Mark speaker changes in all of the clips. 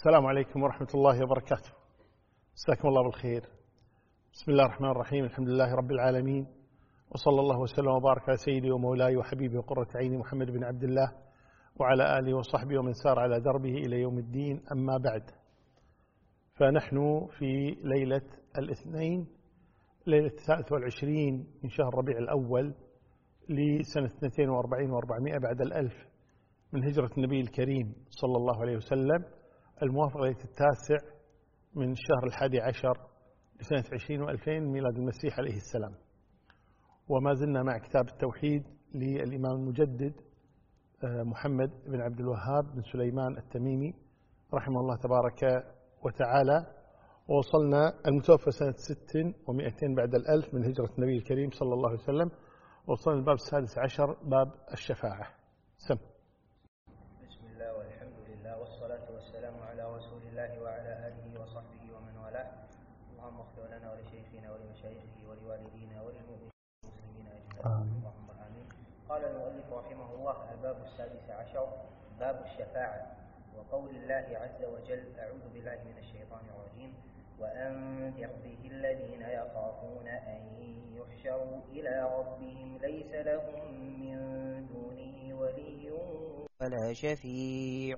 Speaker 1: السلام عليكم ورحمة الله وبركاته. مساكم الله بالخير. بسم الله الرحمن الرحيم. الحمد لله رب العالمين، وصلى الله وسلم وبارك على سيدي ومولاي وحبيبي وقرة عيني محمد بن عبد الله وعلى آله وصحبه ومن سار على دربه إلى يوم الدين. أما بعد، فنحن في ليلة الاثنين، ليلة 23 من شهر ربيع الأول لسنة 42 و400 بعد الألف من هجرة النبي الكريم صلى الله عليه وسلم، الموافق ليلة 9 من شهر 11 لسنة 20 و2000 ميلاد المسيح عليه السلام. وما زلنا مع كتاب التوحيد للإمام المجدد محمد بن عبد الوهاب بن سليمان التميمي رحمه الله تبارك وتعالى، ووصلنا المتوفى سنة 6 و200 بعد الألف من هجرة النبي الكريم صلى الله عليه وسلم، ووصلنا الباب 16 باب الشفاعة. سم.
Speaker 2: بسم الله والحمد لله والصلاة والسلام على رسول الله وعلى آله وصحبه ومن والاه. اللهم اغفر لنا ولشيخنا ولمشايخه ولوالدينا وللمؤمنين والمسلمين أجمعين. اللهم آمين. قال المؤلف رحمه الله: الباب 16 باب الشفاعة. وقول الله عز وجل: أعوذ بالله من الشيطان الرجيم: وأنذر به الذين يخافون أن يحشروا إلى ربهم ليس لهم من دونه ولي ولا شفيع.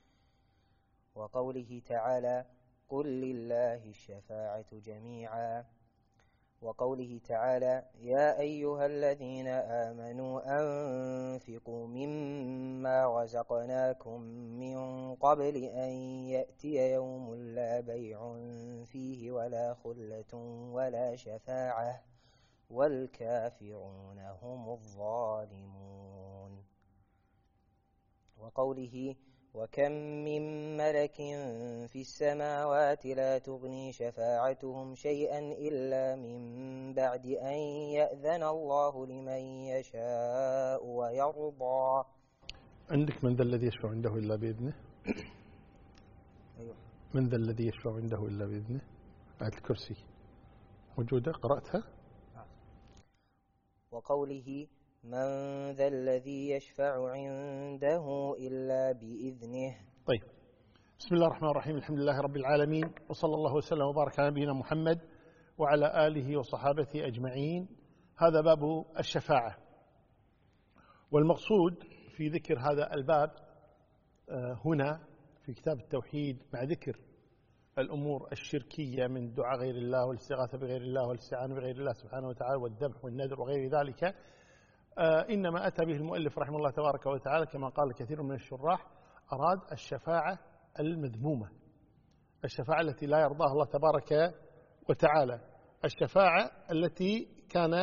Speaker 2: وقوله تعالى: قل لله الشفاعة جميعا. وقوله تعالى: يا أيها الذين آمنوا أنفقوا مما رزقناكم من قبل أن يأتي يوم لا بيع فيه ولا خلة ولا شفاعة والكافرون هم الظالمون. وقوله: وكم من ملك في السماوات لا تغني شفاعتهم شيئا إلا من بعد أن يأذن الله لمن يشاء ويرضى.
Speaker 1: عندك من ذا الذي يشفع عنده إلا بإذنه؟
Speaker 2: أيوة.
Speaker 1: من ذا الذي يشفع عنده إلا بإذنه؟ آية الكرسي موجودة، قرأتها؟
Speaker 2: وقوله: من ذا الذي يشفع عنده إلا بإذنه.
Speaker 1: طيب، بسم الله الرحمن الرحيم. الحمد لله رب العالمين، وصلى الله وسلم وبارك على نبينا محمد وعلى آله وصحابته أجمعين. هذا باب الشفاعة، والمقصود في ذكر هذا الباب هنا في كتاب التوحيد مع ذكر الأمور الشركية من دعاء غير الله والاستغاثة بغير الله والاستعانة بغير الله سبحانه وتعالى والذبح والنذر وغير ذلك، إنما أتى به المؤلف رحمه الله تبارك وتعالى كما قال كثير من الشراح، أراد الشفاعة المذمومة، الشفاعة التي لا يرضاها الله تبارك وتعالى، الشفاعة التي كان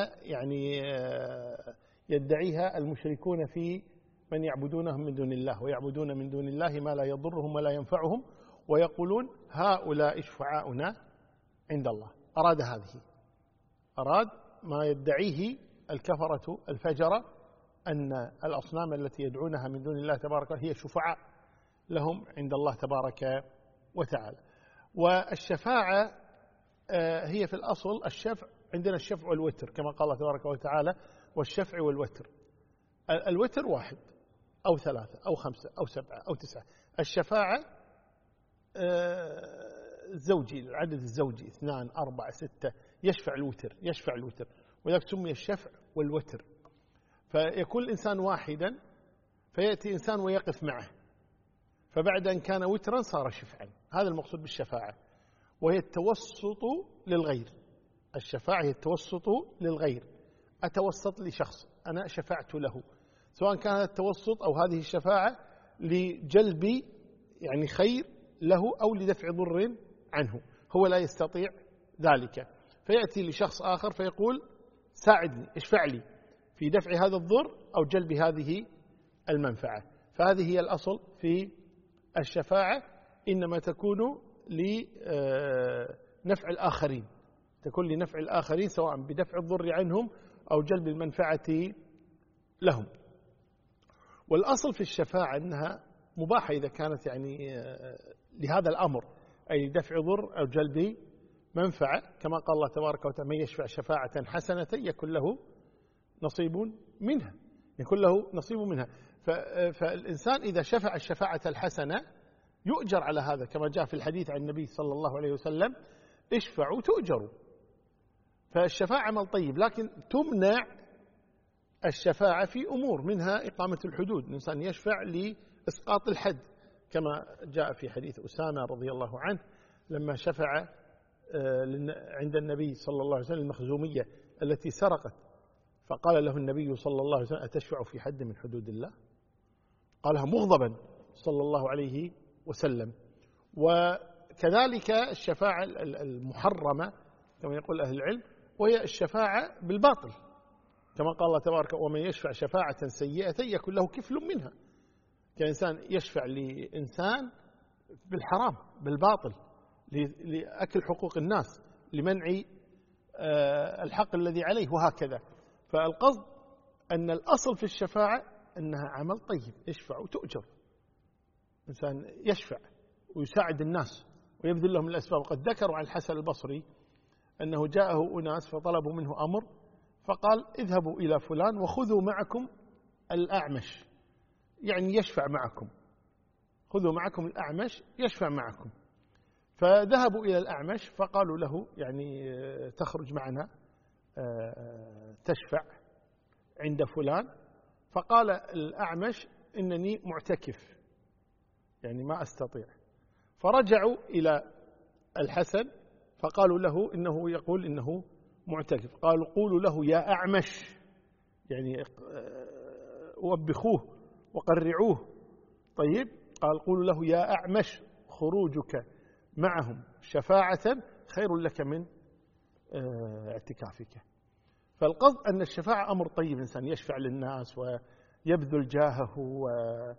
Speaker 1: يدعيها المشركون في من يعبدونهم من دون الله، ويعبدون من دون الله ما لا يضرهم ولا ينفعهم، ويقولون هؤلاء شفعاؤنا عند الله. أراد هذه، أراد ما يدعيه الكفرة الفجرة أن الأصنام التي يدعونها من دون الله تبارك هي شفعاء لهم عند الله تبارك وتعالى. والشفاعة هي في الأصل الشفع، عندنا الشفع والوتر كما قال الله تبارك وتعالى: والشفع والوتر. الوتر 1 أو 3 أو 5 أو 7 أو 9. الشفاعة زوجي، العدد الزوجي 2 4 6 يشفع الوتر، يشفع الوتر، ولذلك سمي الشفع والوتر. فيكون الإنسان واحدا فيأتي إنسان ويقف معه، فبعد أن كان وترا صار شفعا. هذا المقصود بالشفاعة، وهي التوسط للغير. الشفاعة هي التوسط للغير، أتوسط لشخص أنا شفعت له، سواء كان هذا التوسط أو هذه الشفاعة لجلب خير له أو لدفع ضر عنه، هو لا يستطيع ذلك، فيأتي لشخص آخر فيقول ساعدني، اشفع لي في دفع هذا الضر أو جلب هذه المنفعة. فهذه هي الأصل في الشفاعة، إنما تكون لنفع الآخرين، تكون لنفع الآخرين سواء بدفع الضر عنهم أو جلب المنفعة لهم. والأصل في الشفاعة أنها مباحة إذا كانت لهذا الأمر، أي دفع ضر أو جلب منفعة، كما قال الله تبارك وتعالى: من يشفع شفاعة حسنة يكن له نصيب منها، يكون له نصيب منها. فالإنسان إذا شفع الشفاعة الحسنة يؤجر على هذا، كما جاء في الحديث عن النبي صلى الله عليه وسلم: اشفعوا تؤجروا. فالشفاعة عمل طيب، لكن تمنع الشفاعة في أمور، منها إقامة الحدود، الإنسان يشفع لإسقاط الحد، كما جاء في حديث أسامة رضي الله عنه لما شفع عند النبي صلى الله عليه وسلم المخزومية التي سرقت، فقال له النبي صلى الله عليه وسلم: أتشفع في حد من حدود الله؟ قالها مغضبا صلى الله عليه وسلم. وكذلك الشفاعة المحرمة كما يقول أهل العلم، وهي الشفاعة بالباطل، كما قال الله تبارك: ومن يشفع شفاعة سيئة يكن له كفل منها. كإنسان يشفع لإنسان بالحرام بالباطل، لأكل حقوق الناس، لمنع الحق الذي عليه، وهكذا. فالقصد أن الأصل في الشفاعة أنها عمل طيب، اشفع وتؤجر. إنسان يشفع ويساعد الناس ويبذل لهم الأسباب. وقد ذكروا عن الحسن البصري أنه جاءه أناس فطلبوا منه أمر، فقال: اذهبوا إلى فلان وخذوا معكم الأعمش، يعني يشفع معكم، خذوا معكم الأعمش يشفع معكم. فذهبوا إلى الأعمش فقالوا له: يعني تخرج معنا تشفع عند فلان. فقال الأعمش: إنني معتكف، يعني ما أستطيع. فرجعوا إلى الحسن فقالوا له: إنه يقول إنه معتكف. قالوا: قولوا له يا أعمش، يعني وبخوه وقرعوه. طيب، قال: قولوا له يا أعمش خروجك معهم شفاعة خير لك من اعتكافك. فالقصد أن الشفاعة أمر طيب، الإنسان يشفع للناس ويبذل جاهه وما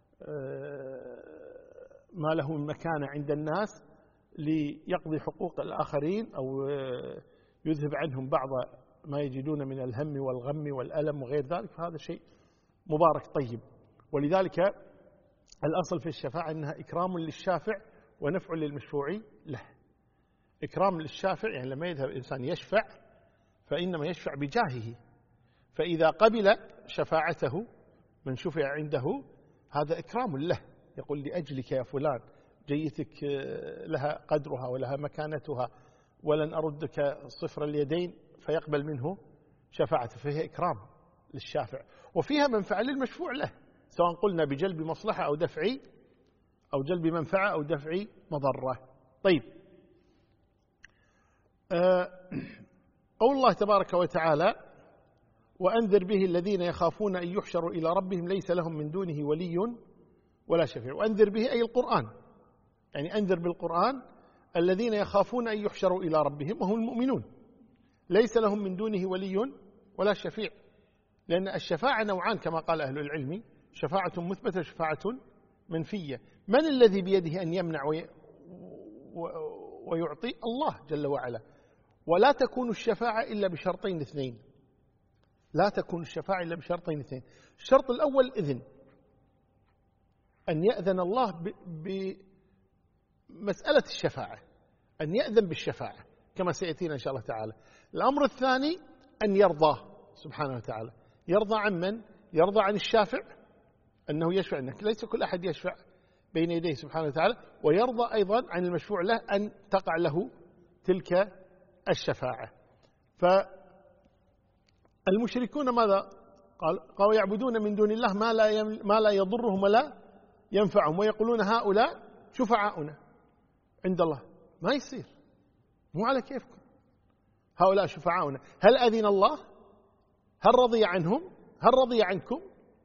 Speaker 1: له من مكانة عند الناس ليقضي حقوق الآخرين أو يذهب عنهم بعض ما يجدون من الهم والغم والألم وغير ذلك، فهذا شيء مبارك طيب. ولذلك الأصل في الشفاعة أنها إكرام للشافع ونفع للمشفوع له. إكرام للشافع يعني لما يذهب الإنسان يشفع فإنما يشفع بجاهه، فإذا قبل شفاعته من شفع عنده هذا إكرام له، يقول: لأجلك يا فلان جيتك لها قدرها ولها مكانتها، ولن أردك صفر اليدين، فيقبل منه شفاعته. فهي إكرام للشافع، وفيها منفعة للمشفوع له، سواء قلنا بجلب مصلحة أو جلب منفعة أو دفع مضرة. طيب، قول الله تبارك وتعالى: وأنذر به الذين يخافون أن يحشروا إلى ربهم ليس لهم من دونه ولي ولا شفيع. وأنذر به أي القرآن، يعني أنذر بالقرآن الذين يخافون أن يحشروا إلى ربهم وهم المؤمنون ليس لهم من دونه ولي ولا شفيع. لأن الشفاعة نوعان كما قال أهل العلم: شفاعة مثبتة وشفاعة منفية. من الذي بيده أن يمنع ويعطي؟ الله جل وعلا. ولا تكون الشفاعة إلا بشرطين اثنين، لا تكون الشفاعة إلا بشرطين اثنين. الشرط الأول إذن، أن يأذن الله بمسألة الشفاعة، أن يأذن بالشفاعة كما سيأتينا إن شاء الله تعالى. الأمر الثاني أن يرضى سبحانه وتعالى. يرضى عن من؟ يرضى عن الشافع أنه يشفع، أنك ليس كل أحد يشفع بين يديه سبحانه وتعالى، ويرضى أيضا عن المشفوع له أن تقع له تلك الشفاعة. فالمشركون ماذا قالوا؟ يعبدون من دون الله ما لا يضرهم ولا ينفعهم، ويقولون هؤلاء شفعاؤنا عند الله. ما يصير، مو على كيفكم، هؤلاء شفعاؤنا. هل أذن الله؟ هل رضي عنهم؟ هل رضي عنكم؟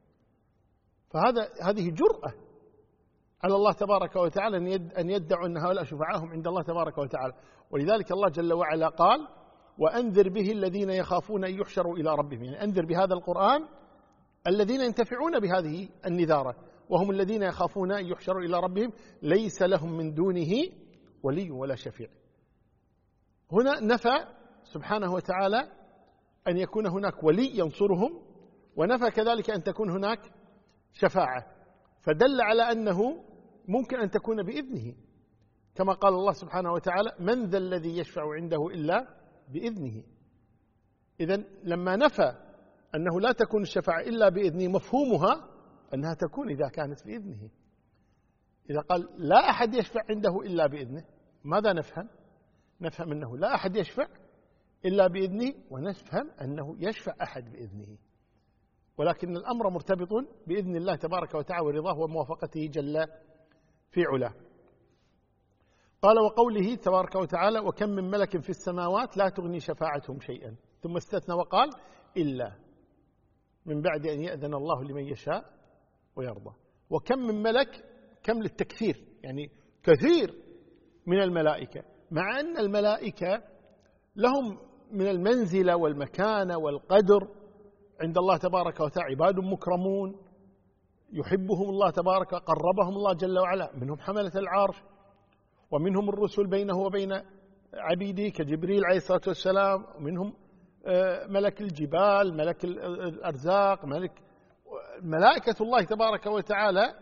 Speaker 1: هذه جرأة على الله تبارك وتعالى أن يدعوا أن هؤلاء شفعاهم عند الله تبارك وتعالى. ولذلك الله جل وعلا قال: وأنذر به الذين يخافون أن يحشروا إلى ربهم، يعني أنذر بهذا القرآن الذين ينتفعون بهذه النذارة، وهم الذين يخافون أن يحشروا إلى ربهم ليس لهم من دونه ولي ولا شفيع. هنا نفى سبحانه وتعالى أن يكون هناك ولي ينصرهم، ونفى كذلك أن تكون هناك شفاعة، فدل على أنه ممكن أن تكون بإذنه، كما قال الله سبحانه وتعالى: من ذا الذي يشفع عنده إلا بإذنه. إذن لما نفى أنه لا تكون الشفاعة إلا بإذنه، مفهومها أنها تكون إذا كانت بإذنه. إذا قال لا أحد يشفع عنده إلا بإذنه، ماذا نفهم؟ نفهم أنه لا أحد يشفع إلا بإذنه، ونفهم أنه يشفع أحد بإذنه، ولكن الأمر مرتبط بإذن الله تبارك وتعالى ورضاه وموافقته جل في علاه. قال وقوله تبارك وتعالى وكم من ملك في السماوات لا تغني شفاعتهم شيئا، ثم استثنى وقال إلا من بعد أن يأذن الله لمن يشاء ويرضى. وكم من ملك، كم للتكثير، يعني كثير من الملائكة، مع أن الملائكة لهم من المنزلة والمكانة والقدر عند الله تبارك وتعالى، عباد مكرمون يحبهم الله تبارك، قربهم الله جل وعلا، منهم حملة العرش ومنهم الرسل بينه وبين عبيده كجبريل عليه الصلاة والسلام، ومنهم ملك الجبال، ملك الأرزاق، ملائكة الله تبارك وتعالى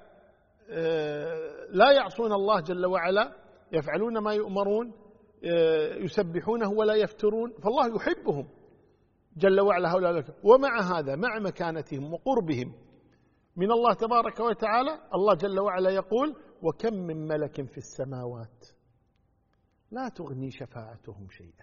Speaker 1: لا يعصون الله جل وعلا، يفعلون ما يؤمرون، يسبحونه ولا يفترون، فالله يحبهم جل وعلا هؤلاء. ومع هذا مع مكانتهم وقربهم من الله تبارك وتعالى، الله جل وعلا يقول وكم من ملك في السماوات لا تغني شفاعتهم شيئا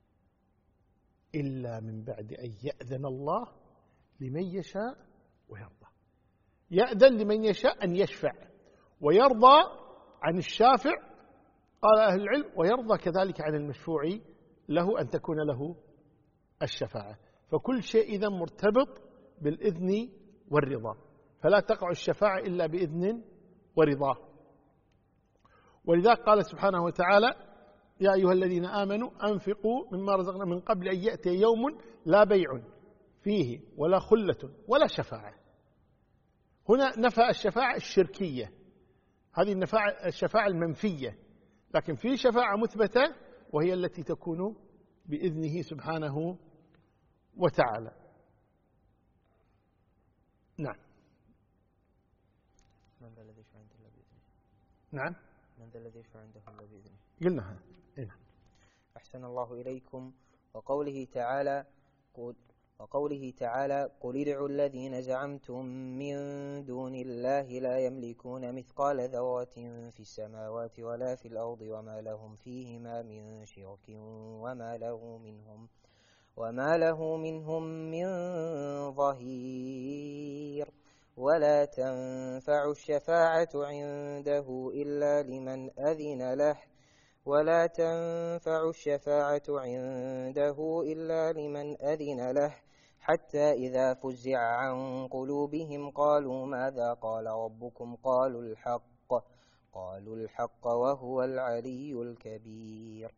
Speaker 1: إلا من بعد أن يأذن الله لمن يشاء ويرضى. يأذن لمن يشاء أن يشفع، ويرضى عن الشافع، قال أهل العلم، ويرضى كذلك عن المشفوع له أن تكون له الشفاعة. فكل شيء إذا مرتبط بالإذن والرضا، فلا تقع الشفاعة إلا بإذن ورضاه. ولذلك قال سبحانه وتعالى يا أيها الذين آمنوا أنفقوا مما رزقنا من قبل أن يأتي يوم لا بيع فيه ولا خلة ولا شفاعة. هنا نفى الشفاعة الشركية، هذه الشفاعة المنفية، لكن في شفاعة مثبتة وهي التي تكون بإذنه سبحانه وتعالى. نعم.
Speaker 2: من ذا الذي يشفع عنده إلا بإذنه؟
Speaker 1: نعم.
Speaker 2: من ذا الذي يشفع عنده إلا بإذنه؟
Speaker 1: قلناها.
Speaker 2: أحسن الله إليكم. وقوله تعالى قل ادعوا الذين زعمتم من دون الله لا يملكون مثقال ذرة في السماوات ولا في الأرض وما لهم فيهما من شرك وما له منهم من ظهير. ولا تنفع الشفاعة عنده إلا لمن أذن له حتى إذا فزع عن قلوبهم قالوا ماذا قال ربكم قالوا الحق وهو العلي الكبير.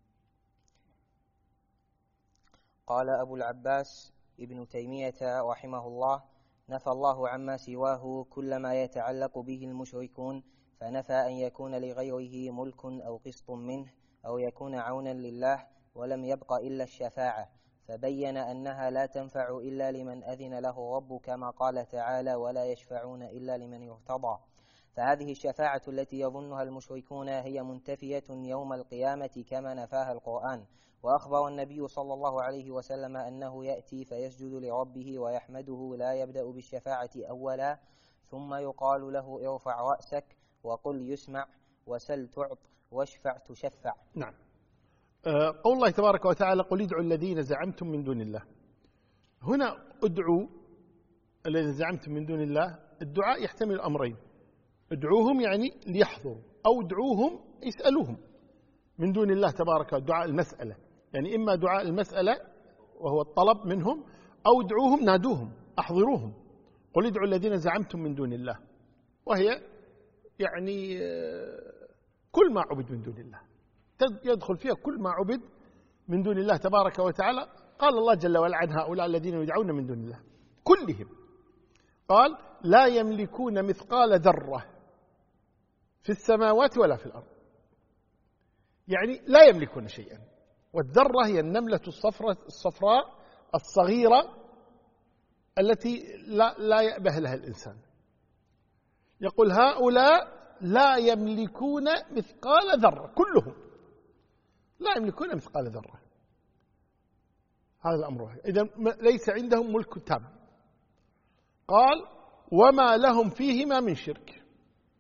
Speaker 2: قال أبو العباس ابن تيمية رحمه الله نفى الله عما سواه كل ما يتعلق به المشركون، فنفى أن يكون لغيره ملك أو قسط منه أو يكون عونا لله، ولم يبق إلا الشفاعة، فبين أنها لا تنفع إلا لمن أذن له رب، كما قال تعالى ولا يشفعون إلا لمن يرتضى. فهذه الشفاعة التي يظنها المشركون هي منتفية يوم القيامة كما نفاها القرآن. وأخبر النبي صلى الله عليه وسلم أنه يأتي فيسجد لربه ويحمده، لا يبدأ بالشفاعة أولا، ثم يقال له ارفع رأسك وقل يسمع وسل تعط واشفع تشفع.
Speaker 1: نعم. قول الله تبارك وتعالى قل ادعوا الذين زعمتم من دون الله. هنا ادعوا الذين زعمتم من دون الله، الدعاء يحتمل أمرين: ادعوهم يعني ليحضروا، أو ادعوهم اسألوهم من دون الله تبارك، دعاء المسألة، يعني إما دعاء المسألة وهو الطلب منهم، أو ادعوهم نادوهم أحضروهم. قل ادعوا الذين زعمتم من دون الله، وهي يعني كل ما عبد من دون الله، يدخل فيها كل ما عبد من دون الله تبارك وتعالى. قال الله جل وعلا عن هؤلاء الذين يدعون من دون الله كلهم، قال لا يملكون مثقال ذرة في السماوات ولا في الأرض، يعني لا يملكون شيئا. والذرة هي النملة الصفراء الصغيرة التي لا يأبه لها الإنسان. يقول هؤلاء لا يملكون مثقال ذرة، كلهم لا يملكون مثقال ذرة. هذا الأمر، إذا ليس عندهم ملك تام. قال وما لهم فيهما من شرك،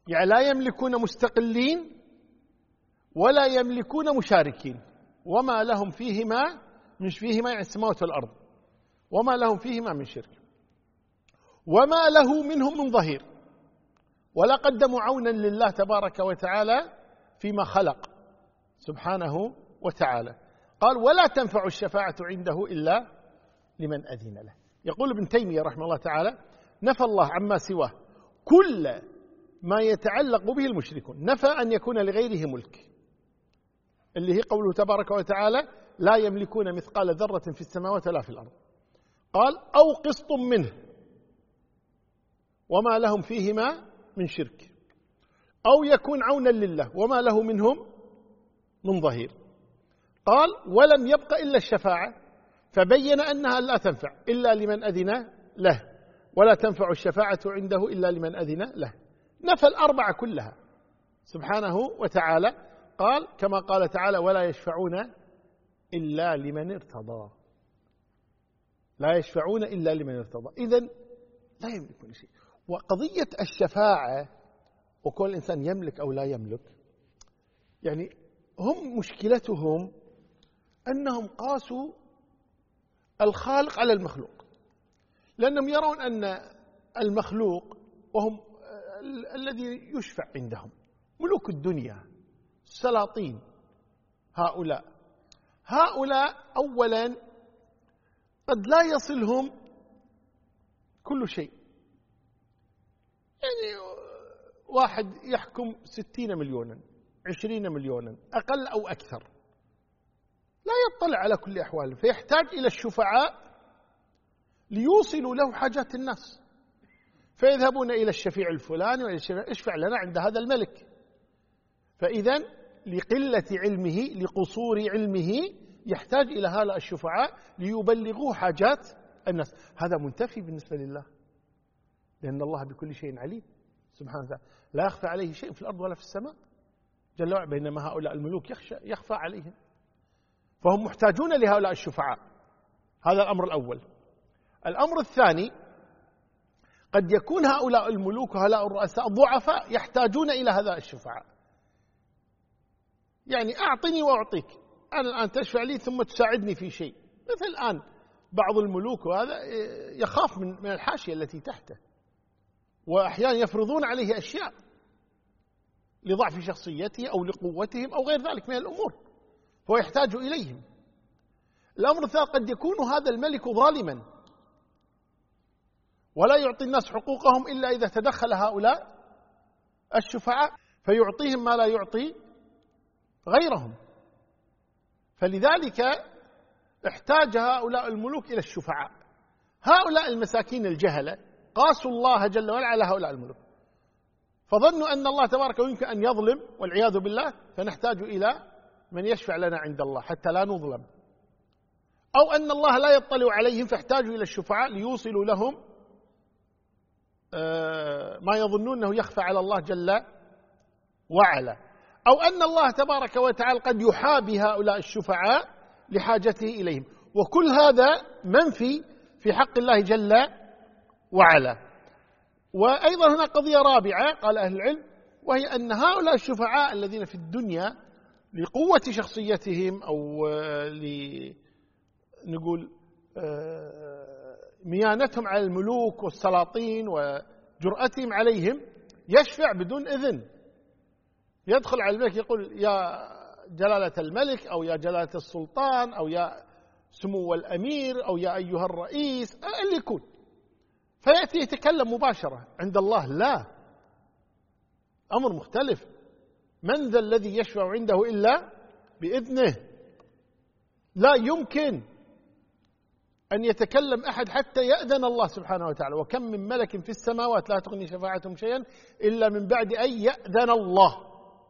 Speaker 1: يعني لا يملكون مستقلين ولا يملكون مشاركين، وما لهم فيهما مش فيهما يعني السماوات والأرض، وما لهم فيهما من شرك، وما له منهم من ظهير، ولا قدموا عونا لله تبارك وتعالى فيما خلق سبحانه وتعالى. قال ولا تنفع الشفاعة عنده إلا لمن أذن له. يقول ابن تيمية رحمه الله تعالى نفى الله عما سواه كل ما يتعلق به المشركون، نفى أن يكون لغيره ملك، اللي هي قوله تبارك وتعالى لا يملكون مثقال ذرة في السماوات ولا في الأرض. قال أو قسط منه وما لهم فيهما من شرك، أو يكون عونا لله وما له منهم من ظهير. قال ولم يبق إلا الشفاعة، فبين أنها لا تنفع إلا لمن أذن له، ولا تنفع الشفاعة عنده إلا لمن أذن له. نفى الأربعة كلها سبحانه وتعالى. قال كما قال تعالى ولا يشفعون إلا لمن ارتضى، لا يشفعون إلا لمن ارتضى. إذن لا يملكون شيء. وقضية الشفاعة وكل إنسان يملك أو لا يملك، يعني هم مشكلتهم أنهم قاسوا الخالق على المخلوق، لأنهم يرون أن المخلوق وهم الذي يشفع عندهم ملوك الدنيا السلاطين، هؤلاء أولا قد لا يصلهم كل شيء. يعني واحد يحكم 60 مليونا 20 مليونا أقل أو أكثر، لا يطلع على كل أحواله، فيحتاج إلى الشفعاء ليوصلوا له حاجات الناس، فيذهبون إلى الشفيع الفلاني اشفع لنا عند هذا الملك. فإذا لقلة علمه لقصور علمه يحتاج إلى هؤلاء الشفعاء ليبلغوا حاجات الناس. هذا منتفي بالنسبة لله، لأن الله بكل شيء عليم سبحانه وتعالى، لا يخفى عليه شيء في الأرض ولا في السماء جل وعلا، بينما هؤلاء الملوك يخفى عليهم، فهم محتاجون لهؤلاء الشفعاء. هذا الأمر الأول. الأمر الثاني قد يكون هؤلاء الملوك وهؤلاء الرؤساء ضعفاء يحتاجون إلى هؤلاء الشفعاء، يعني أعطني وأعطيك، أنا الآن تشفع لي ثم تساعدني في شيء. مثل الآن بعض الملوك وهذا يخاف من الحاشية التي تحته، وأحيانا يفرضون عليه أشياء لضعف شخصيته أو لقوتهم أو غير ذلك من الأمور، فهو يحتاج إليهم. الأمر الثالث قد يكون هذا الملك ظالما ولا يعطي الناس حقوقهم إلا إذا تدخل هؤلاء الشفعاء فيعطيهم ما لا يعطي غيرهم، فلذلك احتاج هؤلاء الملوك إلى الشفعاء. هؤلاء المساكين الجهلة قاسوا الله جل وعلا على هؤلاء الملوك، فظنوا أن الله تبارك يمكن أن يظلم والعياذ بالله، فنحتاج إلى من يشفع لنا عند الله حتى لا نظلم، أو أن الله لا يطلع عليهم فاحتاجوا إلى الشفعاء ليوصلوا لهم ما يظنون أنه يخفى على الله جل وعلا، أو أن الله تبارك وتعالى قد يحابي هؤلاء الشفعاء لحاجته إليهم. وكل هذا منفي في حق الله جل وعلا. وأيضا هنا قضية رابعة قال أهل العلم، وهي أن هؤلاء الشفعاء الذين في الدنيا لقوة شخصيتهم أو نقول ميانتهم على الملوك والسلاطين وجرأتهم عليهم يشفع بدون إذن، يدخل على الملك يقول يا جلالة الملك أو يا جلالة السلطان أو يا سمو الأمير أو يا أيها الرئيس اللي يكون، فيأتي يتكلم مباشرة. عند الله لا، أمر مختلف. من ذا الذي يشفع عنده إلا بإذنه؟ لا يمكن أن يتكلم أحد حتى يأذن الله سبحانه وتعالى. وكم من ملك في السماوات لا تغني شفاعتهم شيئا إلا من بعد أن يأذن الله.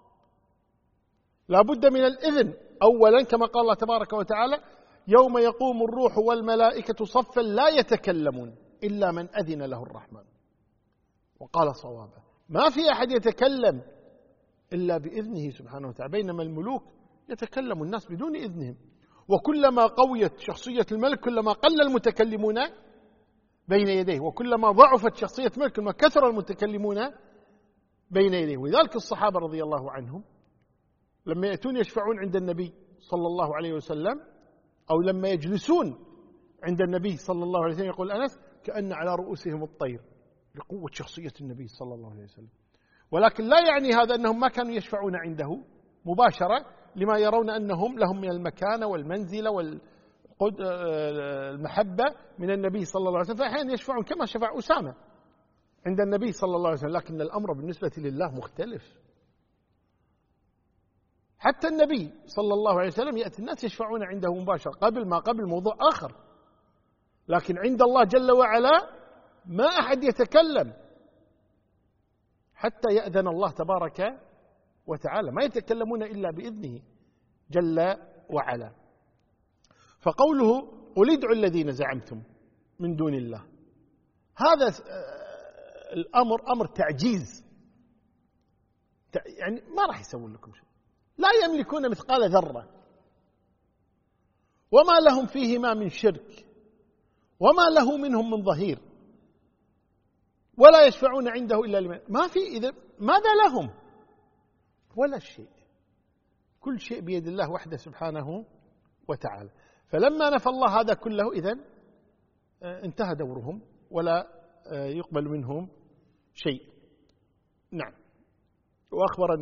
Speaker 1: لا بد من الإذن أولا، كما قال الله تبارك وتعالى يوم يقوم الروح والملائكة صفا لا يتكلمون إلا من أذن له الرحمن وقال صوابا. ما في أحد يتكلم إلا بإذنه سبحانه وتعالى، بينما الملوك يتكلم الناس بدون إذنهم. وكلما قويت شخصية الملك كلما قل المتكلمون بين يديه، وكلما ضعفت شخصية الملك كلما كثر المتكلمون بين يديه. ولذلك الصحابة رضي الله عنهم لما يأتون يشفعون عند النبي صلى الله عليه وسلم، أو لما يجلسون عند النبي صلى الله عليه وسلم، يقول أنس كأن على رؤوسهم الطير لقوة شخصية النبي صلى الله عليه وسلم. ولكن لا يعني هذا أنهم ما كانوا يشفعون عنده مباشرة، لما يرون أنهم لهم من المكانة والمنزلة والمحبة من النبي صلى الله عليه وسلم، فأحيانا يشفعون كما شفع أسامة عند النبي صلى الله عليه وسلم. لكن الأمر بالنسبة لله مختلف. حتى النبي صلى الله عليه وسلم يأتي الناس يشفعون عنده مباشرة قبل موضوع آخر، لكن عند الله جل وعلا ما أحد يتكلم حتى يأذن الله تبارك وتعالى، ما يتكلمون إلا بإذنه جل وعلا. فقوله قل ادعوا الذين زعمتم من دون الله، هذا الأمر أمر تعجيز، يعني ما راح يسوون لكم شيء، لا يملكون مثقال ذرة، وما لهم فيهما من شرك، وما له منهم من ظهير، ولا يشفعون عنده إلا لمن ما في. إذا ماذا لهم؟ ولا شيء، كل شيء بيد الله وحده سبحانه وتعالى. فلما نفى الله هذا كله إذن انتهى دورهم ولا يقبل منهم شيء. نعم. وأخبر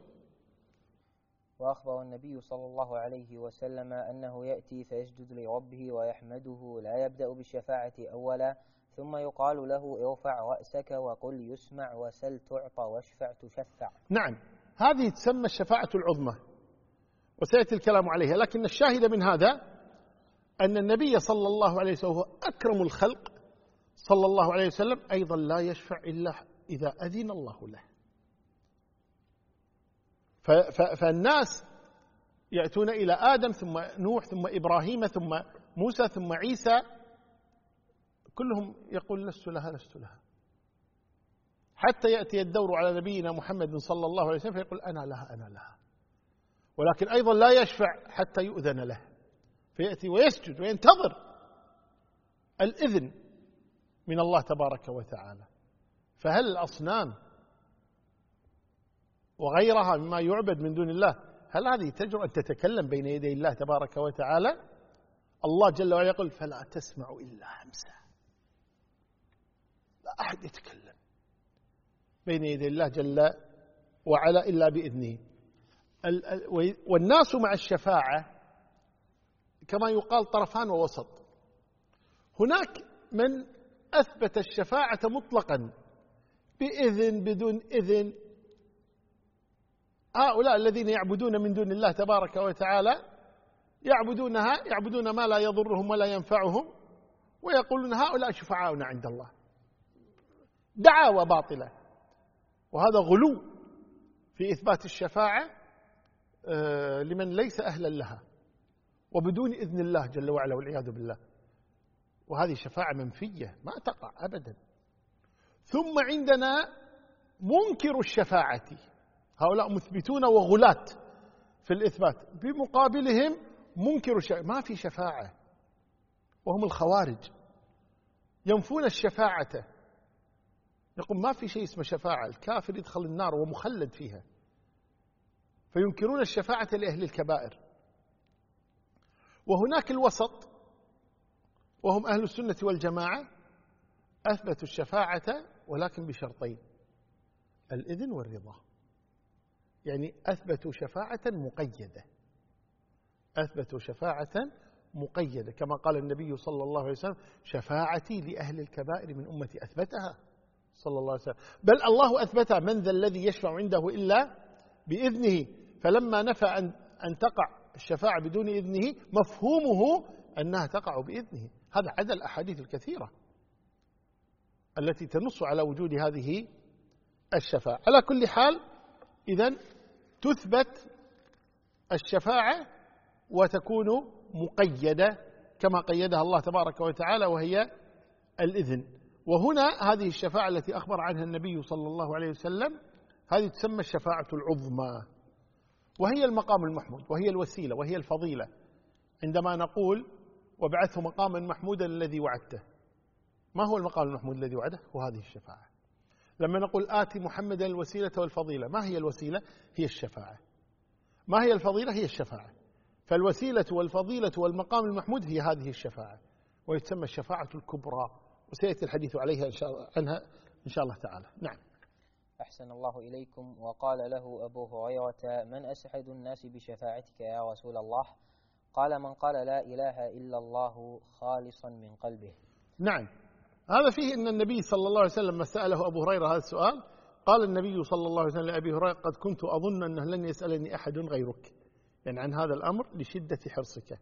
Speaker 2: النبي صلى الله عليه وسلم أنه يأتي فيسجد لربه ويحمده، لا يبدأ بالشفاعة أولا، ثم يقال له ارفع رأسك وقل يسمع وسل تعطى واشفع تشفع.
Speaker 1: نعم، هذه تسمى الشفاعة العظمى وسيأتي الكلام عليها. لكن الشاهد من هذا أن النبي صلى الله عليه وسلم هو أكرم الخلق صلى الله عليه وسلم، أيضا لا يشفع إلا إذا أذن الله له. فالناس يأتون إلى آدم ثم نوح ثم إبراهيم ثم موسى ثم عيسى، كلهم يقول لست لها، حتى يأتي الدور على نبينا محمد صلى الله عليه وسلم فيقول أنا لها. ولكن أيضا لا يشفع حتى يؤذن له، فيأتي ويسجد وينتظر الإذن من الله تبارك وتعالى. فهل الأصنام وغيرها مما يعبد من دون الله هل هذه تجرؤ أن تتكلم بين يدي الله تبارك وتعالى؟ الله جل وعلا يقول فلا تسمع إلا همسا، لا أحد يتكلم بين يدي الله جل وعلا إلا بإذنه. والناس مع الشفاعة كما يقال طرفان ووسط. هناك من أثبت الشفاعة مطلقا بإذن بدون إذن، هؤلاء الذين يعبدون من دون الله تبارك وتعالى يعبدون ما لا يضرهم ولا ينفعهم، ويقولون هؤلاء شفعاؤنا عند الله، دعاوى باطلة. وهذا غلو في إثبات الشفاعة لمن ليس أهلا لها وبدون إذن الله جل وعلا والعياذ بالله، وهذه شفاعة منفية ما تقع أبدا. ثم عندنا منكر الشفاعة، هؤلاء مثبتون وغلاة في الإثبات، بمقابلهم منكر الشفاعة، ما في شفاعة، وهم الخوارج ينفون الشفاعة، يقول ما في شيء اسمه شفاعة، الكافر يدخل النار ومخلد فيها، فينكرون الشفاعة لأهل الكبائر. وهناك الوسط وهم أهل السنة والجماعة، أثبتوا الشفاعة ولكن بشرطين: الإذن والرضا، يعني أثبتوا شفاعة مقيدة، أثبتوا شفاعة مقيدة، كما قال النبي صلى الله عليه وسلم شفاعتي لأهل الكبائر من أمتي، أثبتها صلى الله عليه وسلم، بل الله أثبتها: من ذا الذي يشفع عنده إلا بإذنه. فلما نفى أن تقع الشفاعة بدون إذنه مفهومه أنها تقع بإذنه. هذا عدا الأحاديث الكثيرة التي تنص على وجود هذه الشفاعة. على كل حال إذن تثبت الشفاعة وتكون مقيدة كما قيدها الله تبارك وتعالى، وهي الإذن. وهنا هذه الشفاعة التي أخبر عنها النبي صلى الله عليه وسلم هذه تسمى الشفاعة العظمى، وهي المقام المحمود، وهي الوسيلة، وهي الفضيلة. عندما نقول وابعثه مقاما محمودا الذي وعدته، ما هو المقام المحمود الذي وعده؟ هو هذه الشفاعة. لما نقول آتي محمدا الوسيلة والفضيلة، ما هي الوسيلة؟ هي الشفاعة. ما هي الفضيلة؟ هي الشفاعة. فالوسيلة والفضيلة والمقام المحمود هي هذه الشفاعة، ويتسمى الشفاعة الكبرى، وسيأتي الحديث عليها عنها إن شاء الله تعالى. نعم.
Speaker 2: أحسن الله إليكم. وقال له أبو هريرة: من أسعد الناس بشفاعتك يا رسول الله؟ قال: من قال لا إله إلا الله خالصا من قلبه.
Speaker 1: نعم، هذا فيه أن النبي صلى الله عليه وسلم لما سأله أبو هريرة هذا السؤال قال النبي صلى الله عليه وسلم لأبي هريرة: قد كنت أظن أنه لن يسألني أحد غيرك، يعني عن هذا الأمر لشدة حرصك.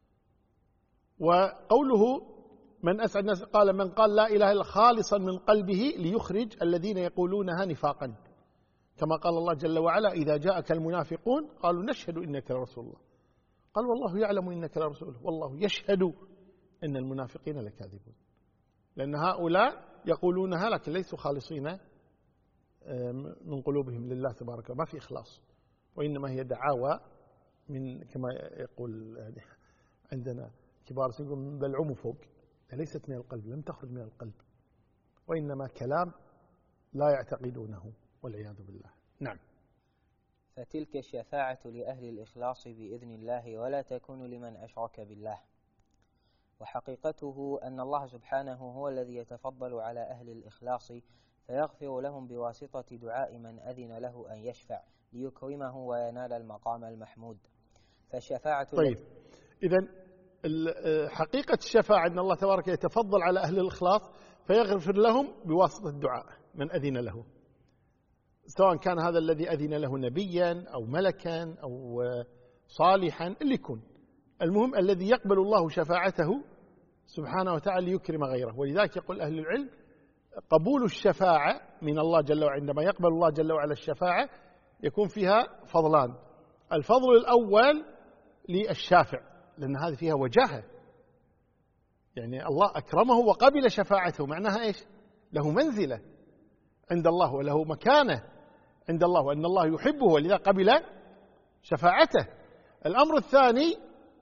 Speaker 1: وقوله من أسعد الناس قال: من قال لا إله إلا خالصا من قلبه ليخرج الذين يقولونها نفاقا، كما قال الله جل وعلا: إذا جاءك المنافقون قالوا نشهد إنك لرسول الله، قال والله يعلم إنك لرسوله والله يشهد إن المنافقين لكاذبون. لأن هؤلاء يقولونها لكن ليسوا خالصين من قلوبهم لله تبارك وتعالى، ما في إخلاص، وإنما هي دعاوى من كما يقول عندنا كبار يقول من بلعوم فوق، ليست من القلب، لم تخرج من القلب، وإنما كلام لا يعتقدونه والعياذ بالله. نعم.
Speaker 2: فتلك الشفاعة لأهل الإخلاص بإذن الله، ولا تكون لمن أشرك بالله. وحقيقته أن الله سبحانه هو الذي يتفضل على أهل الإخلاص فيغفر لهم بواسطة دعاء من أذن له أن يشفع ليكرمه وينال المقام المحمود. فالشفاعة
Speaker 1: طيب، إذن حقيقة الشفاعة أن الله تبارك يتفضل على أهل الإخلاص فيغفر لهم بواسطة الدعاء من أذن له، سواء كان هذا الذي أذن له نبيا أو ملكا أو صالحا اللي يكون، المهم الذي يقبل الله شفاعته سبحانه وتعالى ليكرم غيره. ولذلك يقول أهل العلم قبول الشفاعة من الله جل وعلا، عندما يقبل الله جل وعلا الشفاعة يكون فيها فضلان. الفضل الأول للشافع، لأن هذه فيها وجاهة، يعني الله أكرمه وقبل شفاعته، معناها إيش؟ له منزلة عند الله وله مكانة عند الله، وأن الله يحبه ولذا قبل شفاعته. الأمر الثاني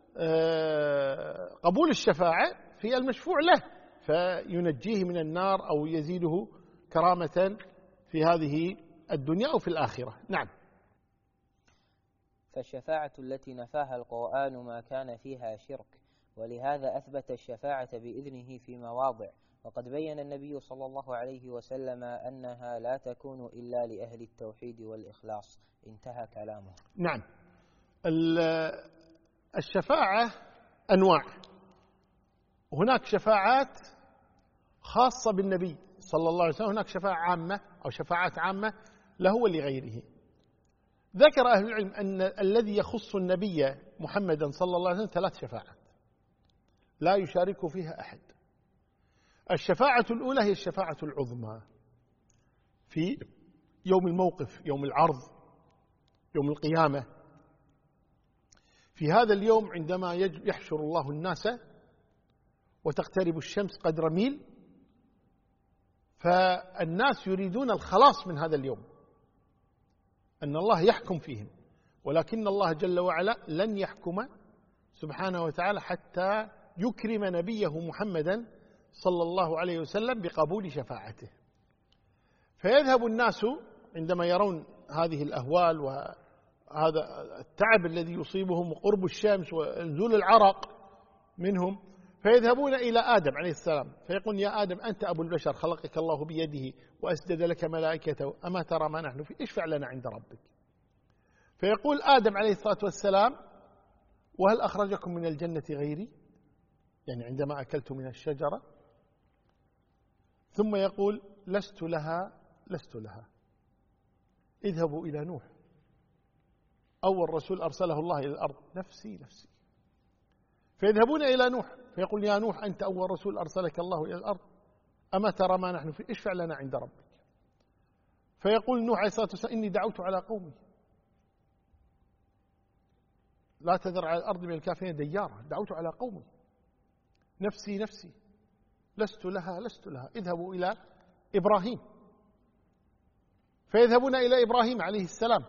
Speaker 1: قبول الشفاعة في المشفوع له، فينجيه من النار أو يزيده كرامة في هذه الدنيا أو في الآخرة. نعم.
Speaker 2: فالشفاعة التي نفاها القرآن ما كان فيها شرك، ولهذا أثبت الشفاعة بإذنه في مواضع، وقد بين النبي صلى الله عليه وسلم أنها لا تكون إلا لأهل التوحيد والإخلاص. انتهى كلامه.
Speaker 1: نعم. الشفاعة أنواع، هناك شفاعات خاصة بالنبي صلى الله عليه وسلم، هناك شفاعة عامة أو شفاعات عامة له ولغيره. ذكر أهل العلم أن الذي يخص النبي محمدا صلى الله عليه وسلم 3 شفاعات لا يشارك فيها أحد. الشفاعة الأولى هي الشفاعة العظمى في يوم الموقف، يوم العرض، يوم القيامة. في هذا اليوم عندما يحشر الله الناس وتقترب الشمس قدر ميل، فالناس يريدون الخلاص من هذا اليوم، أن الله يحكم فيهم، ولكن الله جل وعلا لن يحكم سبحانه وتعالى حتى يكرم نبيه محمدا صلى الله عليه وسلم بقبول شفاعته. فيذهب الناس عندما يرون هذه الأهوال وهذا التعب الذي يصيبهم وقرب الشمس ونزول العرق منهم، فيذهبون إلى آدم عليه السلام فيقول: يا آدم أنت أبو البشر، خلقك الله بيده وأسجد لك ملائكته، أما ترى ما نحن فيه؟ اشفع لنا عند ربك. فيقول آدم عليه الصلاة والسلام: وهل أخرجكم من الجنة غيري؟ يعني عندما أكلت من الشجرة. ثم يقول: لست لها لست لها. اذهبوا إلى نوح، أول رسول أرسله الله إلى الأرض، نفسي نفسي. فيذهبون إلى نوح فيقول: يا نوح أنت أول رسول أرسلك الله إلى الأرض، أما ترى ما نحن فيه؟ اشفع لنا عند ربك. فيقول نوح عليه الصلاة والسلام: إني دعوت على قومي لا تذر على الأرض من الكافرين ديارا، دعوت على قومي، نفسي نفسي، لست لها لست لها. اذهبوا إلى إبراهيم. فيذهبون إلى إبراهيم عليه السلام،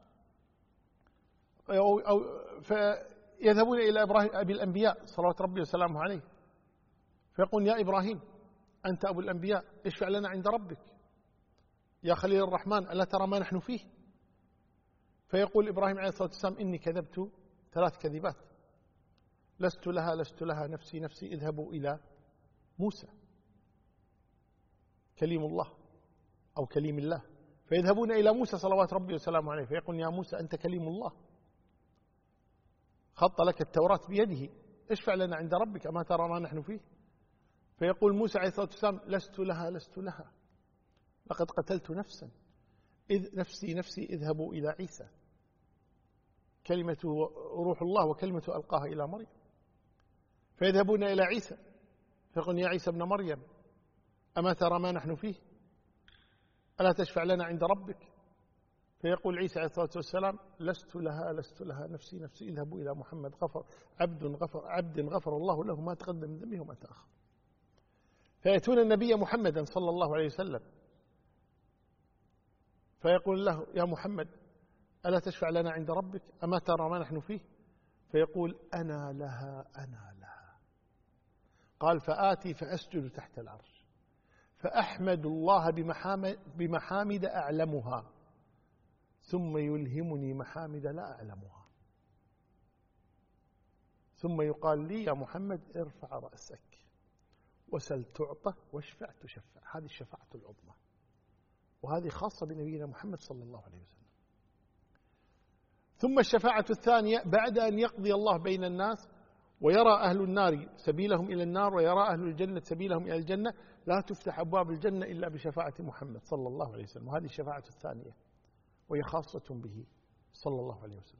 Speaker 1: فيذهبون إلى إبراهيم أبي الأنبياء صلوات ربي وسلامه عليه، فيقول: يا إبراهيم أنت أبو الأنبياء، اشفع لنا عند ربك. يا خليل الرحمن ألا ترى ما نحن فيه؟ فيقول إبراهيم عليه الصلاة والسلام إني كذبت 3 كذبات، لست لها نفسي نفسي، اذهبوا إلى موسى كليم الله أو كليم الله، فيذهبون إلى موسى صلوات ربي وسلامه عليه فيقول يا موسى أنت كليم الله، خط لك التوراة بيده، اشفع لنا عند ربك أما ترى ما نحن فيه؟ فيقول موسى عليه الصلاة والسلام لست لها لقد قتلت نفسا، إذ نفسي اذهبوا إلى عيسى كلمة روح الله وكلمة ألقاها إلى مريم. فيذهبون إلى عيسى فيقول يا عيسى ابن مريم أما ترى ما نحن فيه؟ ألا تشفع لنا عند ربك؟ فيقول عيسى عليه الصلاة والسلام لست لها نفسي اذهبوا إلى محمد عبد غفر الله له ما تقدم من ذنبه وما تأخر. فيأتون النبي محمدا صلى الله عليه وسلم فيقول له يا محمد ألا تشفع لنا عند ربك أما ترى ما نحن فيه؟ فيقول أنا لها. قال فآتي فأسجد تحت العرش فأحمد الله بمحامد أعلمها ثم يلهمني محامد لا أعلمها، ثم يقال لي يا محمد ارفع رأسك وسل تعطى واشفع تشفع. هذه الشفاعة العظمى، وهذه خاصة بنبينا محمد صلى الله عليه وسلم. ثم الشفاعة الثانية بعد أن يقضي الله بين الناس ويرى أهل النار سبيلهم إلى النار ويرى أهل الجنة سبيلهم إلى الجنة، لا تفتح أبواب الجنة إلا بشفاعة محمد صلى الله عليه وسلم، وهذه الشفاعة الثانية وهي خاصة به صلى الله عليه وسلم.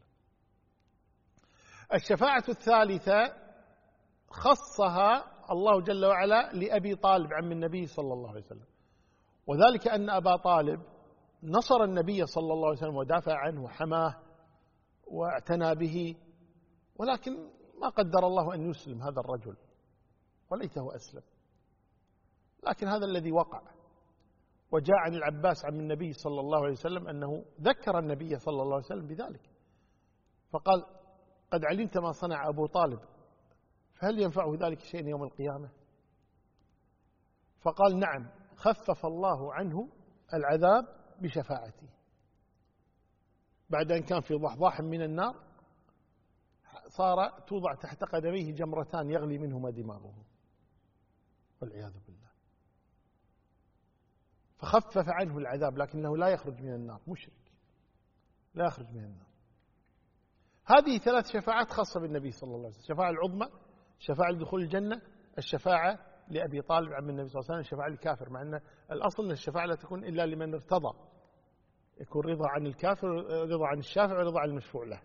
Speaker 1: الشفاعة الثالثة خصها الله جل وعلا لأبي طالب عم النبي صلى الله عليه وسلم، وذلك أن أبا طالب نصر النبي صلى الله عليه وسلم ودافع عنه وحماه واعتنى به، ولكن ما قدر الله أن يسلم هذا الرجل وليته أسلم، لكن هذا الذي وقع. وجاء عن العباس عن النبي صلى الله عليه وسلم أنه ذكر النبي صلى الله عليه وسلم بذلك فقال قد علمت ما صنع أبو طالب فهل ينفعه ذلك شيء يوم القيامة؟ فقال نعم خفف الله عنه العذاب بشفاعتي، بعد أن كان في ضحضاح من النار صار توضع تحت قدميه جمرتان يغلي منهما دماغه والعياذ بالله، فخفف عنه العذاب لكنه لا يخرج من النار، مشرك لا يخرج من النار. هذه 3 شفاعات خاصة بالنبي صلى الله عليه وسلم: الشفاعة العظمى، الشفاعة لدخول الجنة، الشفاعة لأبي طالب عم النبي صلى الله عليه وسلم، الشفاعة للكافر، مع أن الأصل أن الشفاعة لا تكون إلا لمن ارتضى، يكون رضا عن الكافر، رضا عن الشافع، ورضا عن المشفوع له.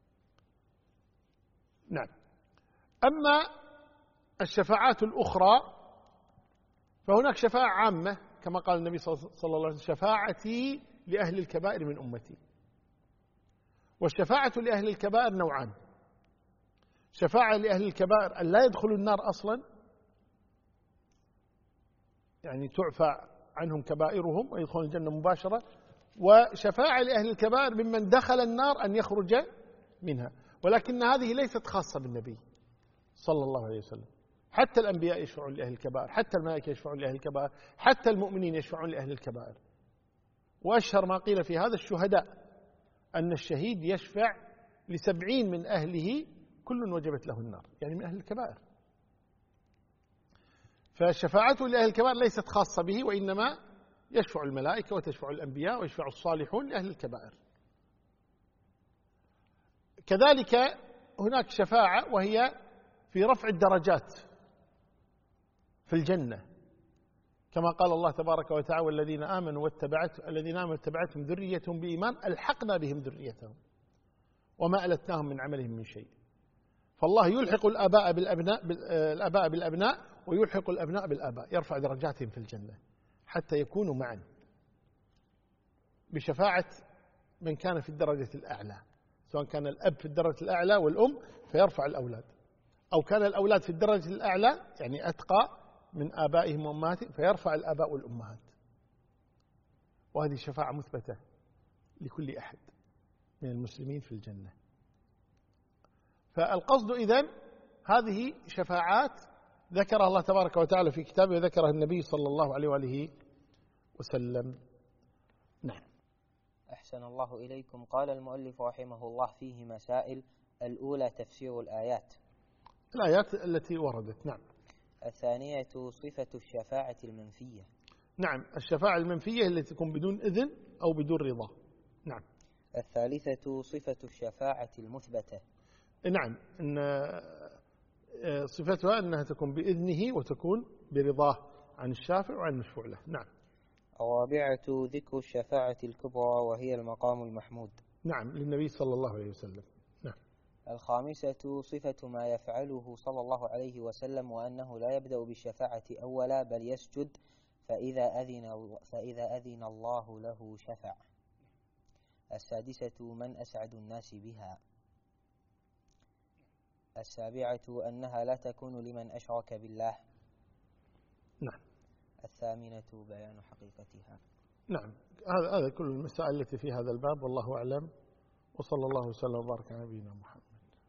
Speaker 1: نعم. أما الشفاعات الأخرى فهناك شفاعة عامة كما قال النبي صلى الله عليه وسلم: شفاعتي لأهل الكبائر من أمتي. والشفاعة لأهل الكبائر نوعان: شفاعة لأهل الكبائر أن لا يدخلوا النار أصلا، يعني تعفى عنهم كبائرهم ويدخلون الجنة مباشرة، وشفاعة لأهل الكبائر ممن دخل النار أن يخرج منها، ولكن هذه ليست خاصة بالنبي صلى الله عليه وسلم. حتى الأنبياء يشفعون لأهل الكبائر، حتى الملائكة يشفعون لأهل الكبائر، حتى المؤمنين يشفعون لأهل الكبائر. وأشهر ما قيل في هذا الشهداء أن الشهيد يشفع ل70 من أهله كل وجبت له النار، يعني من أهل الكبائر. فشفاعته لأهل الكبائر ليست خاصة به، وإنما يشفع الملائكة وتشفع الأنبياء ويشفع الصالحون لأهل الكبائر. كذلك هناك شفاعة وهي في رفع الدرجات في الجنة، كما قال الله تبارك وتعالى: والذين آمنوا واتبعتهم ذريتهم بإيمان ألحقنا بهم ذريتهم وما ألتناهم من عملهم من شيء. فالله يلحق الآباء بالأبناء ويلحق الأبناء بالآباء، يرفع درجاتهم في الجنة حتى يكونوا معا بشفاعة من كان في الدرجة الأعلى، سواء كان الأب في الدرجة الأعلى والأم فيرفع الأولاد، أو كان الأولاد في الدرجة الأعلى يعني أتقى من آبائهم وأمهاتهم فيرفع الآباء والأمهات. وهذه شفاعة مثبتة لكل أحد من المسلمين في الجنة. فالقصد إذن هذه شفاعات ذكرها الله تبارك وتعالى في كتابه وذكرها النبي صلى الله عليه وآله وسلم. نعم.
Speaker 2: أحسن الله إليكم. قال المؤلف رحمه الله فيه مسائل. الأولى تفسير الآيات.
Speaker 1: الآيات التي وردت. نعم.
Speaker 2: الثانية صفة الشفاعة المنفية.
Speaker 1: نعم، الشفاعة المنفية التي تكون بدون إذن أو بدون رضا. نعم.
Speaker 2: الثالثة صفة الشفاعة المثبتة.
Speaker 1: نعم، إن صفتها أنها تكون بإذنه وتكون برضاه عن الشافع وعن المشفوع له. نعم.
Speaker 2: الرابعة ذكر الشفاعة الكبرى وهي المقام المحمود.
Speaker 1: نعم، للنبي صلى الله عليه وسلم. نعم.
Speaker 2: الخامسة صفة ما يفعله صلى الله عليه وسلم وأنه لا يبدأ بالشفاعة أولا بل يسجد فإذا أذن الله له شفع. السادسة من أسعد الناس بها. السابعة أنها لا تكون لمن أشرك بالله.
Speaker 1: نعم.
Speaker 2: الثامنة بيان حقيقتها.
Speaker 1: نعم، هذا كل المسائل التي في هذا الباب، والله أعلم، وصلى الله وسلم وبارك على نبينا محمد.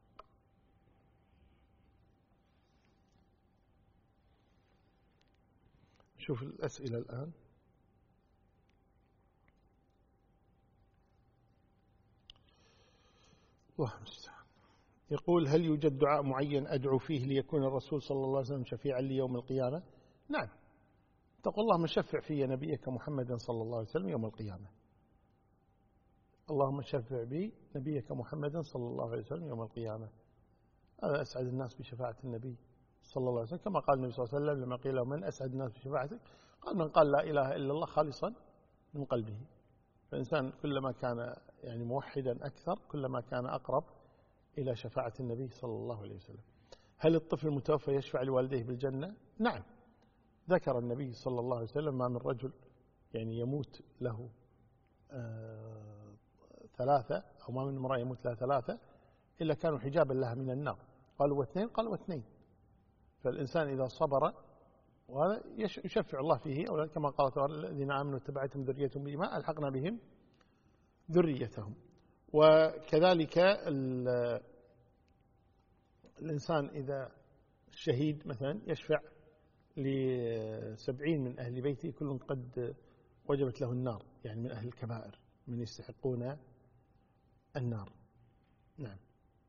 Speaker 1: شوف الأسئلة الآن. الله المستعان. يقول: هل يوجد دعاء معين أدعو فيه ليكون الرسول صلى الله عليه وسلم شفيعا لي يوم القيامة؟ نعم، تقول: اللهم شفع في نبيك محمد صلى الله عليه وسلم يوم القيامة. اللهم شفع بي نبيك محمد صلى الله عليه وسلم يوم القيامة. هذا أسعد الناس بشفاعة النبي صلى الله عليه وسلم، كما قال النبي صلى الله عليه وسلم لما قيل له: من أسعد الناس بشفاعتك؟ قال: من قال لا إله إلا الله خالصا من قلبه. فالإنسان كلما كان يعني موحدا أكثر كلما كان أقرب إلى شفاعة النبي صلى الله عليه وسلم. هل الطفل المتوفى يشفع لوالديه بالجنة؟ نعم، ذكر النبي صلى الله عليه وسلم: ما من رجل يعني يموت له ثلاثة، أو ما من امرأة يموت لها ثلاثة إلا كانوا حجابا لها من النار. قالوا: واثنين؟ قالوا: واثنين. فالإنسان إذا صبر وهذا يشفع الله فيه، أو كما قال تعالى: الذين آمنوا اتبعتهم ذريتهم بإيمان ألحقنا بهم ذريتهم. وكذلك الإنسان إذا الشهيد مثلا يشفع ل70 من أهل بيته كل قد وجبت له النار، يعني من أهل الكبائر من يستحقون النار. نعم.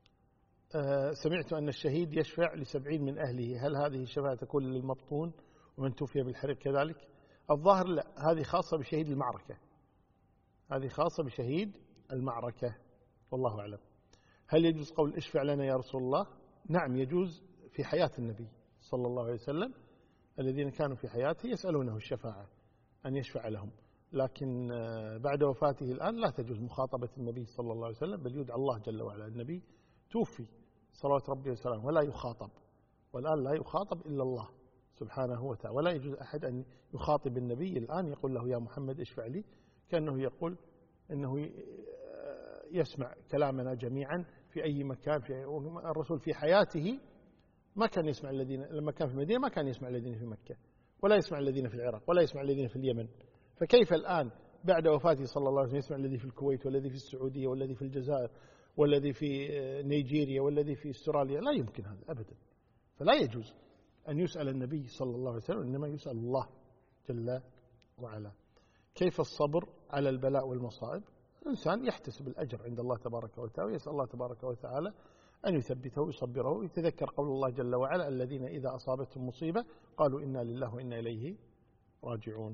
Speaker 1: سمعت أن الشهيد يشفع ل70 من أهله. هل هذه الشفاعة تكون للمبطون ومن توفي بالحريق كذلك؟ الظاهر لا، هذه خاصة بشهيد المعركة، هذه خاصة بشهيد المعركة، والله أعلم. هل يجوز قول اشفع لنا يا رسول الله؟ نعم، يجوز في حياة النبي صلى الله عليه وسلم. الذين كانوا في حياته يسألونه الشفاعة أن يشفع لهم، لكن بعد وفاته الآن لا تجوز مخاطبة النبي صلى الله عليه وسلم، بل يدعى الله جل وعلا. النبي توفي صلوات ربي وسلامه ولا يخاطب، والآن لا يخاطب إلا الله سبحانه وتعالى، ولا يجوز أحد أن يخاطب النبي الآن يقول له: يا محمد اشفع لي، كأنه يقول إنه يسمع كلامنا جميعا في أي مكان. الرسول في حياته ما كان يسمع الذين، لما كان في المدينة ما كان يسمع الذين في مكة، ولا يسمع الذين في العراق، ولا يسمع الذين في اليمن. فكيف الآن بعد وفاته صلى الله عليه وسلم يسمع الذي في الكويت، والذي في السعودية، والذي في الجزائر، والذي في نيجيريا، والذي في استراليا؟ لا يمكن هذا أبدا. فلا يجوز أن يسأل النبي صلى الله عليه وسلم، إنما يسأل الله جل وعلا. كيف الصبر على البلاء والمصائب؟ الإنسان يحتسب الأجر عند الله تبارك وتعالى، ويسأل الله تبارك وتعالى أن يثبته ويصبره، ويتذكر قول الله جل وعلا: الذين إذا أصابتهم مصيبة قالوا إنا لله وإنا إليه راجعون.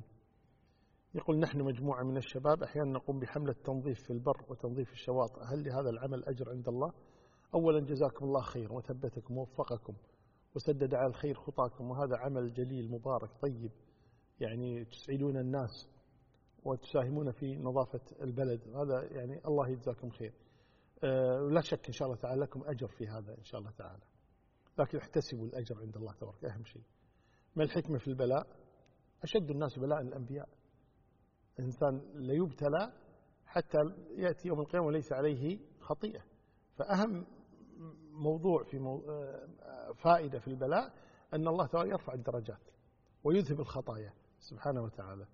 Speaker 1: يقول: نحن مجموعة من الشباب أحيانا نقوم بحملة تنظيف في البر وتنظيف الشواطئ، هل لهذا العمل أجر عند الله؟ أولا جزاكم الله خير وثبتكم ووفقكم وسدد على الخير خطاكم، وهذا عمل جليل مبارك طيب، يعني تسعدون الناس وتساهمون في نظافة البلد، هذا يعني الله يجزاكم خير. لا شك إن شاء الله تعالى لكم أجر في هذا إن شاء الله تعالى، لكن احتسبوا الأجر عند الله تبارك، أهم شيء. ما الحكمة في البلاء؟ أشد الناس بلاء الأنبياء. الإنسان لا يبتلى حتى يأتي يوم القيامة وليس عليه خطيئة. فأهم موضوع في فائدة في البلاء أن الله تعالى يرفع الدرجات ويذهب الخطايا سبحانه وتعالى،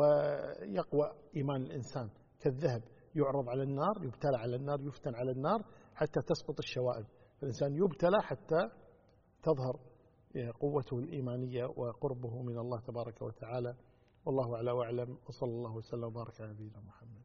Speaker 1: ويقوى إيمان الإنسان كالذهب يعرض على النار، يبتلى على النار، يفتن على النار حتى تسقط الشوائب. الإنسان يبتلى حتى تظهر قوته الإيمانية وقربه من الله تبارك وتعالى، والله أعلى وأعلم، وصلى الله وسلم وبارك على نبينا محمد.